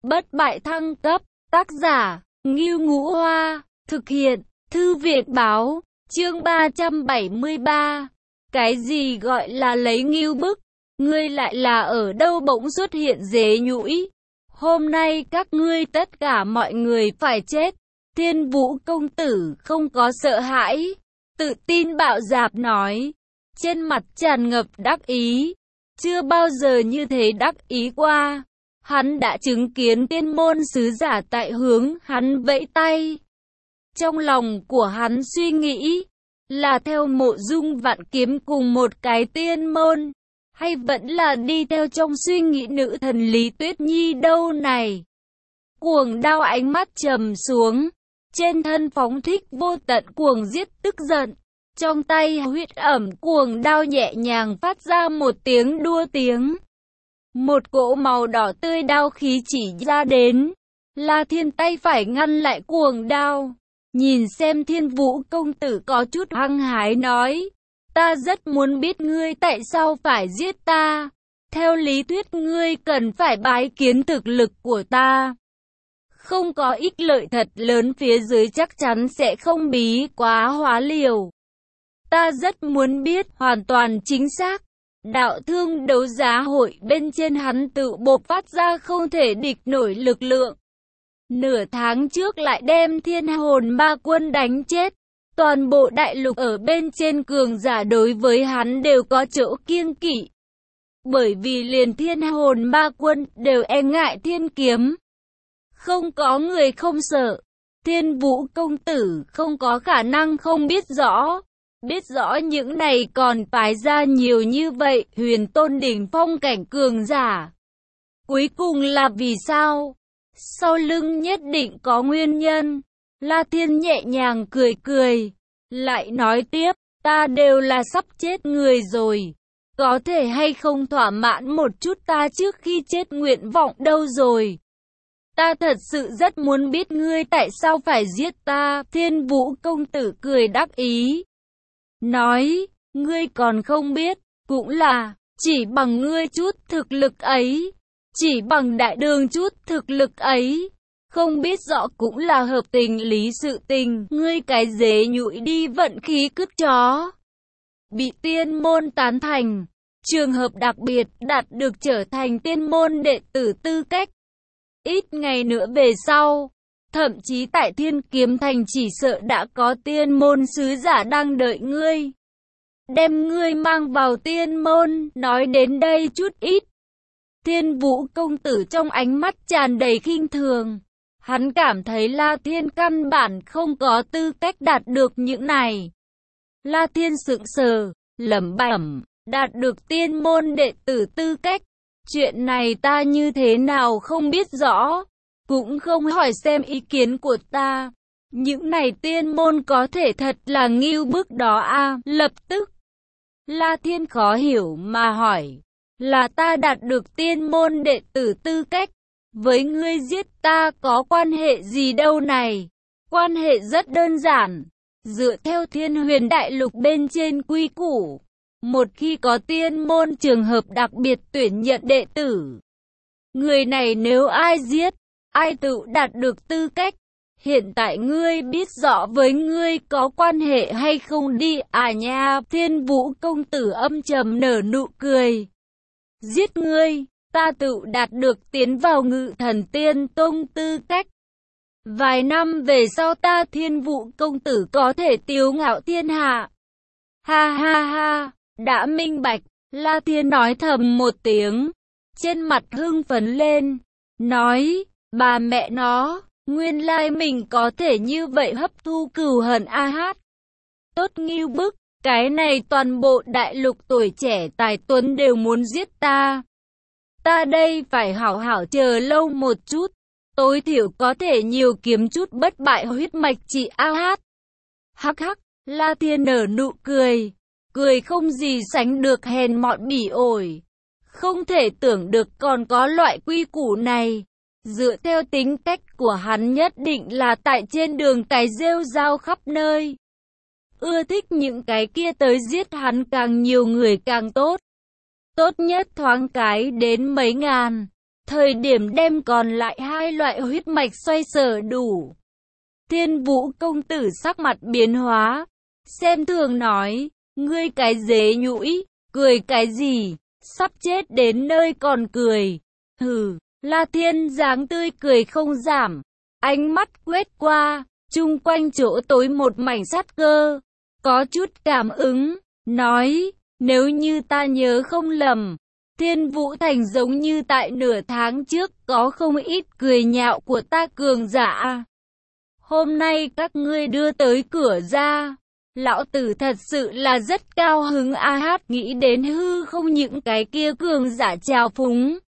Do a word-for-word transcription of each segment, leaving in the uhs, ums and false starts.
bất bại thăng cấp, tác giả, Ngưu Ngũ Hoa, thực hiện, Thư viện Báo, chương ba trăm bảy mươi ba. Cái gì gọi là lấy ngưu bức? Ngươi lại là ở đâu bỗng xuất hiện dế nhũi? Hôm nay các ngươi tất cả mọi người phải chết. Thiên Vũ công tử không có sợ hãi, tự tin bạo dạn nói, trên mặt tràn ngập đắc ý. Chưa bao giờ như thế đắc ý qua. Hắn đã chứng kiến tiên môn sứ giả tại hướng hắn vẫy tay. Trong lòng của hắn suy nghĩ, là theo Mộ Dung Vạn Kiếm cùng một cái tiên môn, hay vẫn là đi theo trong suy nghĩ nữ thần Lý Tuyết Nhi đâu này? Cuồng đao ánh mắt trầm xuống, trên thân phóng thích vô tận cuồng giết tức giận. Trong tay huyết ẩm cuồng đao nhẹ nhàng phát ra một tiếng đua tiếng. Một cỗ màu đỏ tươi đao khí chỉ ra đến. La Thiên tay phải ngăn lại cuồng đao. Nhìn xem Thiên Vũ công tử có chút hăng hái nói. Ta rất muốn biết ngươi tại sao phải giết ta. Theo lý thuyết ngươi cần phải bái kiến thực lực của ta. Không có ích lợi thật lớn phía dưới chắc chắn sẽ không bí quá hóa liều. Ta rất muốn biết hoàn toàn chính xác. Đạo thương đấu giá hội bên trên hắn tự bộc phát ra không thể địch nổi lực lượng. Nửa tháng trước lại đem thiên hồn ma quân đánh chết. Toàn bộ đại lục ở bên trên cường giả đối với hắn đều có chỗ kiêng kỵ. Bởi vì liền thiên hồn ma quân đều e ngại thiên kiếm. Không có người không sợ. Thiên Vũ công tử không có khả năng không biết rõ. Biết rõ những này còn phái ra nhiều như vậy, huyền tôn đỉnh phong cảnh cường giả. Cuối cùng là vì sao? Sau lưng nhất định có nguyên nhân. La Thiên nhẹ nhàng cười cười, lại nói tiếp, ta đều là sắp chết người rồi. Có thể hay không thỏa mãn một chút ta trước khi chết nguyện vọng đâu rồi. Ta thật sự rất muốn biết ngươi tại sao phải giết ta. Thiên Vũ công tử cười đắc ý. Nói, ngươi còn không biết, cũng là, chỉ bằng ngươi chút thực lực ấy, chỉ bằng đại đường chút thực lực ấy, không biết rõ cũng là hợp tình lý sự tình, ngươi cái dế nhũi đi vận khí cứt chó. Bị tiên môn tán thành, trường hợp đặc biệt đạt được trở thành tiên môn đệ tử tư cách. Ít ngày nữa về sau, thậm chí tại Thiên Kiếm Thành chỉ sợ đã có tiên môn sứ giả đang đợi ngươi. Đem ngươi mang vào tiên môn, nói đến đây chút ít. Thiên Vũ công tử trong ánh mắt tràn đầy khinh thường. Hắn cảm thấy La Thiên căn bản không có tư cách đạt được những này. La Thiên sững sờ, lẩm bẩm, đạt được tiên môn đệ tử tư cách. Chuyện này ta như thế nào không biết rõ. Cũng không hỏi xem ý kiến của ta. Những này tiên môn có thể thật là ngưu bức đó à. Lập tức La Thiên khó hiểu mà hỏi, là ta đạt được tiên môn đệ tử tư cách, với ngươi giết ta có quan hệ gì đâu này? Quan hệ rất đơn giản, dựa theo Thiên Huyền Đại Lục bên trên quy củ, một khi có tiên môn trường hợp đặc biệt tuyển nhận đệ tử, người này nếu ai giết, ai tự đạt được tư cách. Hiện tại ngươi biết rõ với ngươi có quan hệ hay không đi à nha. Thiên Vũ công tử âm trầm nở nụ cười. Giết ngươi, ta tự đạt được tiến vào Ngự Thần Tiên Tông tư cách. Vài năm về sau ta Thiên Vũ công tử có thể tiếu ngạo thiên hạ. Ha ha ha, đã minh bạch. La Thiên nói thầm một tiếng, trên mặt hưng phấn lên, nói, bà mẹ nó. Nguyên lai mình có thể như vậy hấp thu cừu hận a hát. Tốt ngưu bức, cái này toàn bộ đại lục tuổi trẻ tài tuấn đều muốn giết ta. Ta đây phải hảo hảo chờ lâu một chút, tối thiểu có thể nhiều kiếm chút bất bại huyết mạch trị a hát. Hắc hắc, La Thiên nở nụ cười, cười không gì sánh được hèn mọn bỉ ổi. Không thể tưởng được còn có loại quy củ này. Dựa theo tính cách của hắn nhất định là tại trên đường cái rêu rao khắp nơi. Ưa thích những cái kia tới giết hắn càng nhiều người càng tốt. Tốt nhất thoáng cái đến mấy ngàn. thời điểm đem còn lại hai loại huyết mạch xoay sở đủ. Thiên Vũ công tử sắc mặt biến hóa, xem thường nói, ngươi cái dế nhũi, cười cái gì, sắp chết đến nơi còn cười. Hừ, La Thiên dáng tươi cười không giảm, ánh mắt quét qua, chung quanh chỗ tối một mảnh sát cơ, có chút cảm ứng, nói, nếu như ta nhớ không lầm, Thiên Vũ Thành giống như tại nửa tháng trước có không ít cười nhạo của ta cường giả. Hôm nay các ngươi đưa tới cửa ra, lão tử thật sự là rất cao hứng. A Hát nghĩ đến hư không những cái kia cường giả trào phúng.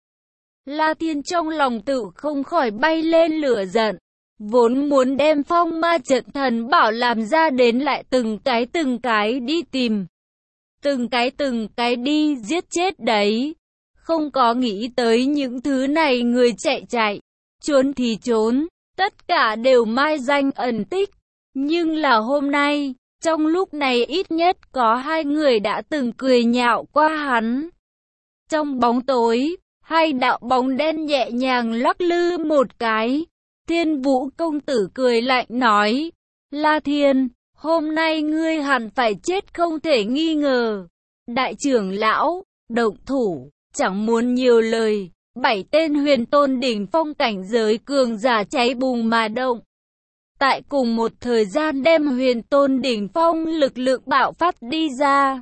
La Thiên trong lòng tự không khỏi bay lên lửa giận, vốn muốn đem phong ma trận thần bảo làm ra đến lại từng cái từng cái đi tìm. Từng cái từng cái đi giết chết đấy. Không có nghĩ tới những thứ này người chạy chạy, trốn thì trốn, tất cả đều mai danh ẩn tích. Nhưng là hôm nay, trong lúc này ít nhất có hai người đã từng cười nhạo qua hắn. Trong bóng tối, hai đạo bóng đen nhẹ nhàng lắc lư một cái. Thiên Vũ công tử cười lạnh nói, La Thiên, hôm nay ngươi hẳn phải chết không thể nghi ngờ. Đại trưởng lão, động thủ, chẳng muốn nhiều lời. Bảy tên huyền tôn đỉnh phong cảnh giới cường giả cháy bùng mà động. Tại cùng một thời gian đem huyền tôn đỉnh phong lực lượng bạo phát đi ra.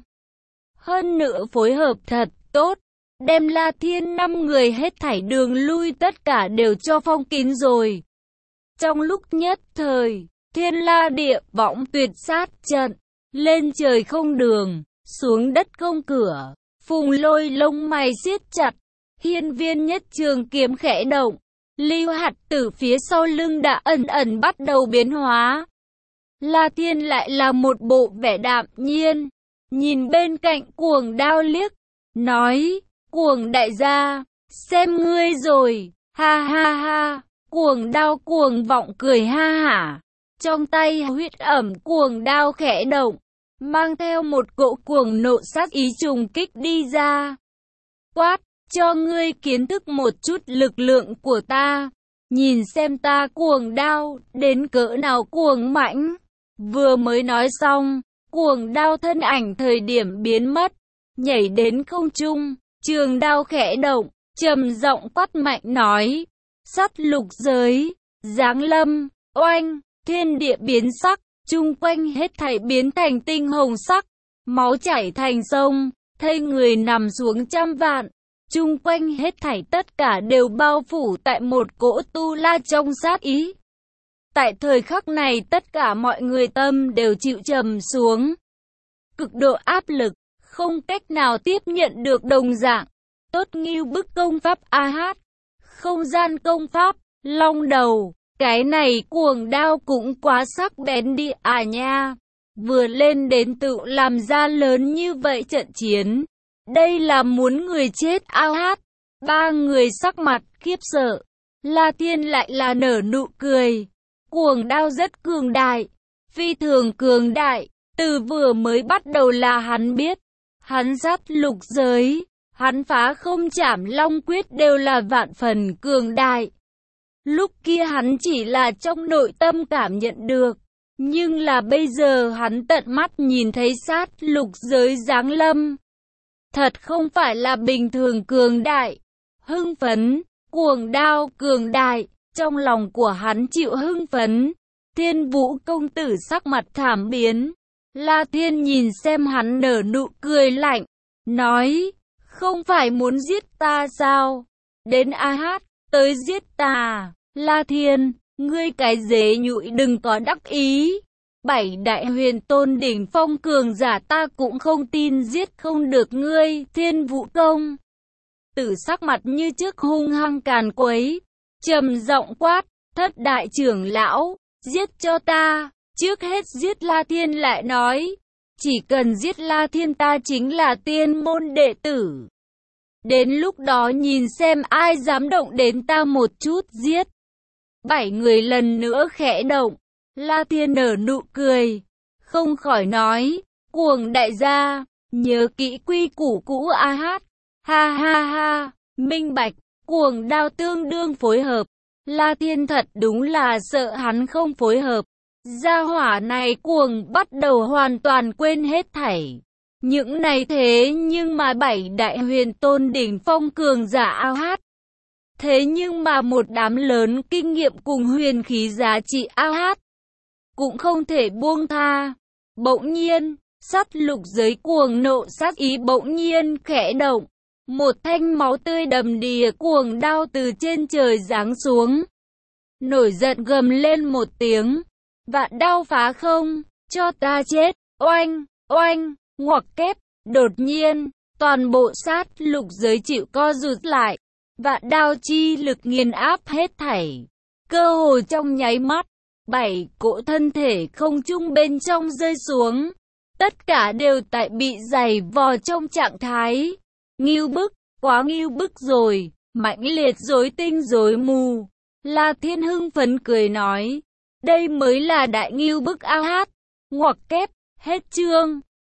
Hơn nữa phối hợp thật tốt, đem La Thiên năm người hết thảy đường lui tất cả đều cho phong kín rồi. Trong lúc nhất thời, thiên la địa võng tuyệt sát trận, lên trời không đường, xuống đất không cửa. Phùng Lôi lông mày siết chặt, hiên viên nhất trường kiếm khẽ động. Lưu hạt tử phía sau lưng đã ẩn ẩn bắt đầu biến hóa. La Thiên lại là một bộ vẻ đạm nhiên, nhìn bên cạnh Cuồng Đao liếc, nói, Cuồng đại gia, xem ngươi rồi, ha ha ha. Cuồng Đao cuồng vọng cười ha hả, trong tay huyết ẩm cuồng đao khẽ động, mang theo một cỗ cuồng nộ sát ý trùng kích đi ra. Quát, cho ngươi kiến thức một chút lực lượng của ta, nhìn xem ta cuồng đao đến cỡ nào cuồng mãnh. Vừa mới nói xong, cuồng đao thân ảnh thời điểm biến mất, nhảy đến không trung, trường đao khẽ động, trầm giọng quát mạnh nói, sát lục giới, giáng lâm, oanh, thiên địa biến sắc, chung quanh hết thảy biến thành tinh hồng sắc, máu chảy thành sông, thây người nằm xuống trăm vạn. Chung quanh hết thảy tất cả đều bao phủ tại một cỗ tu la trong sát ý. Tại thời khắc này tất cả mọi người tâm đều chịu trầm xuống. Cực độ áp lực, không cách nào tiếp nhận được đồng dạng. Tốt nghiêu bức công pháp A Hát, không gian công pháp, long đầu. Cái này cuồng đao cũng quá sắc bén đi à nha. Vừa lên đến tự làm ra lớn như vậy trận chiến. Đây là muốn người chết A Hát. Ba người sắc mặt khiếp sợ. La Thiên lại là nở nụ cười. Cuồng đao rất cường đại, phi thường cường đại. Từ vừa mới bắt đầu là hắn biết, hắn sát lục giới, hắn phá không chảm long quyết đều là vạn phần cường đại. Lúc kia hắn chỉ là trong nội tâm cảm nhận được, nhưng là bây giờ hắn tận mắt nhìn thấy sát lục giới giáng lâm. Thật không phải là bình thường cường đại, hưng phấn, cuồng đao cường đại, trong lòng của hắn chịu hưng phấn. Thiên Vũ công tử sắc mặt thảm biến, La Thiên nhìn xem hắn nở nụ cười lạnh, nói, không phải muốn giết ta sao? Đến A Hát, tới giết ta. La Thiên, ngươi cái dế nhụi đừng có đắc ý. Bảy đại huyền tôn đỉnh phong cường giả ta cũng không tin giết không được ngươi. Thiên Vũ công tử sắc mặt như trước hung hăng càn quấy, trầm giọng quát, thất đại trưởng lão, giết cho ta. Trước hết giết La Thiên lại nói, chỉ cần giết La Thiên ta chính là tiên môn đệ tử. Đến lúc đó nhìn xem ai dám động đến ta một chút giết. Bảy người lần nữa khẽ động, La Thiên nở nụ cười, không khỏi nói, cuồng đại gia, nhớ kỹ quy củ cũ A Hát, ha ha ha, minh bạch, Cuồng Đao tương đương phối hợp. La Thiên thật đúng là sợ hắn không phối hợp. Gia hỏa này cuồng bắt đầu hoàn toàn quên hết thảy. Những này thế nhưng mà bảy đại huyền tôn đỉnh phong cường giả ao hát. Thế nhưng mà một đám lớn kinh nghiệm cùng huyền khí giá trị ao hát cũng không thể buông tha. Bỗng nhiên, sát lục giới cuồng nộ sát ý bỗng nhiên khẽ động. Một thanh máu tươi đầm đìa cuồng đao từ trên trời giáng xuống. Nổi giận gầm lên một tiếng. Vạn đao phá không, cho ta chết, oanh, oanh, ngoặc kép. Đột nhiên, toàn bộ sát lục giới chịu co rụt lại. Vạn đao chi lực nghiền áp hết thảy. Cơ hồ trong nháy mắt, bảy cỗ thân thể không trung bên trong rơi xuống. Tất cả đều tại bị giày vò trong trạng thái ngưu bức, quá ngưu bức rồi, mãnh liệt rối tinh rối mù. La Thiên hưng phấn cười nói, đây mới là đại ngưu bức ao hát. Ngoặc kép, hết chương.